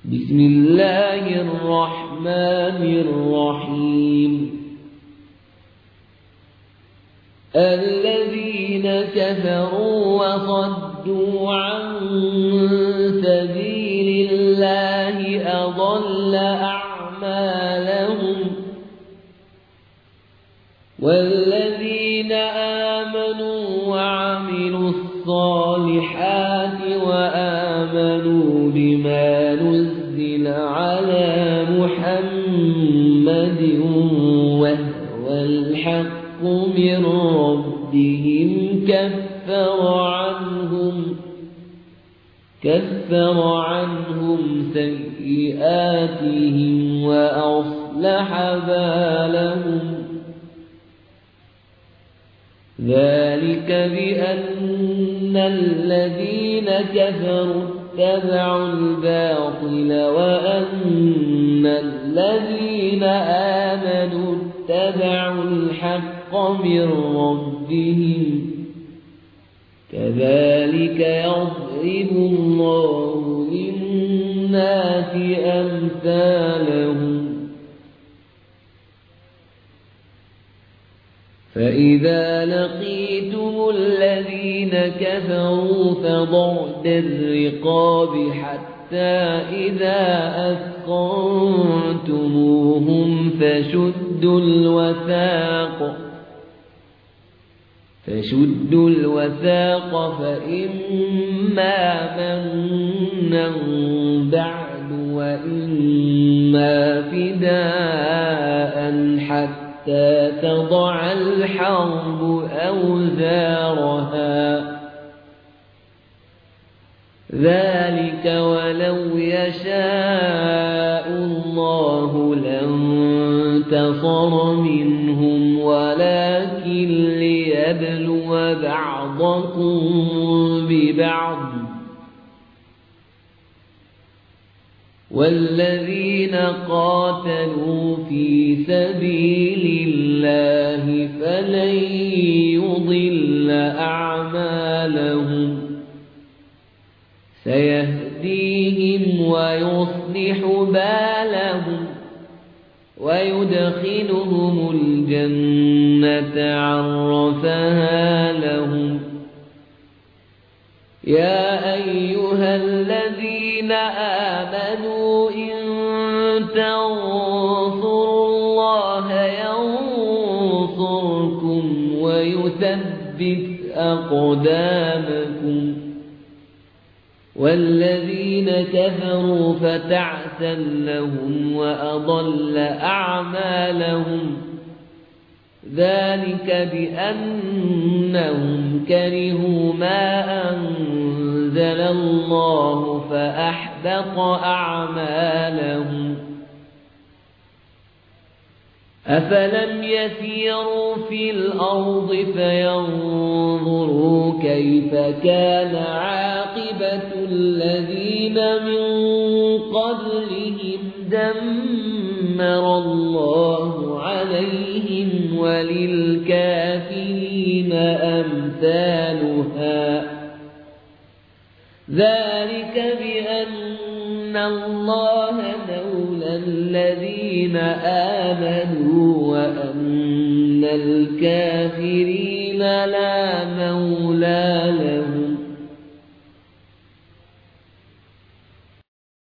بسم الله الرحمن الرحيم الذين كفروا وصدوا عن سبيل الله أضل أعمالهم والذين آمنوا وعملوا الصالحات وآمنوا بما نزل على محمد وهو الحق من ربهم كفر عنهم سيئاتهم وأصلح بالهم ذلك بأن الذين كفروا اتبعوا الباطل وأن الذين آمنوا اتبعوا الحق من ربهم كذلك يضرب الله للناس أمثالهم فإذا لقيتم الذين كفروا فضرب الرقاب حتى إذا أثخنتموهم فشدوا الوثاق فإما منا بعد وإما فداء حتى تضع الحرب أوزارها ذلك ولو يشاء الله لانتصر منهم ولكن ليبلو بعضكم ببعض والذين قاتلوا في سبيل الله فلن يضل أعمالهم سيهديهم ويصلح بالهم ويدخلهم الجنة عرفها لهم يا أيها الذين آمنوا إن تنصروا الله ينصركم ويثبت أقدامكم والذين كفروا فتعسا لهم وأضل أعمالهم ذلك بأنهم كرهوا ما أنزل الله فأحبط أعمالهم أفلم يسيروا في الأرض فينظروا كيف كان عاقبة الذين من قبلهم دمر الله عليهم وللكافرين أمثالها ذلك بأن الله مولى الذين آمنوا وأن الكافرين لا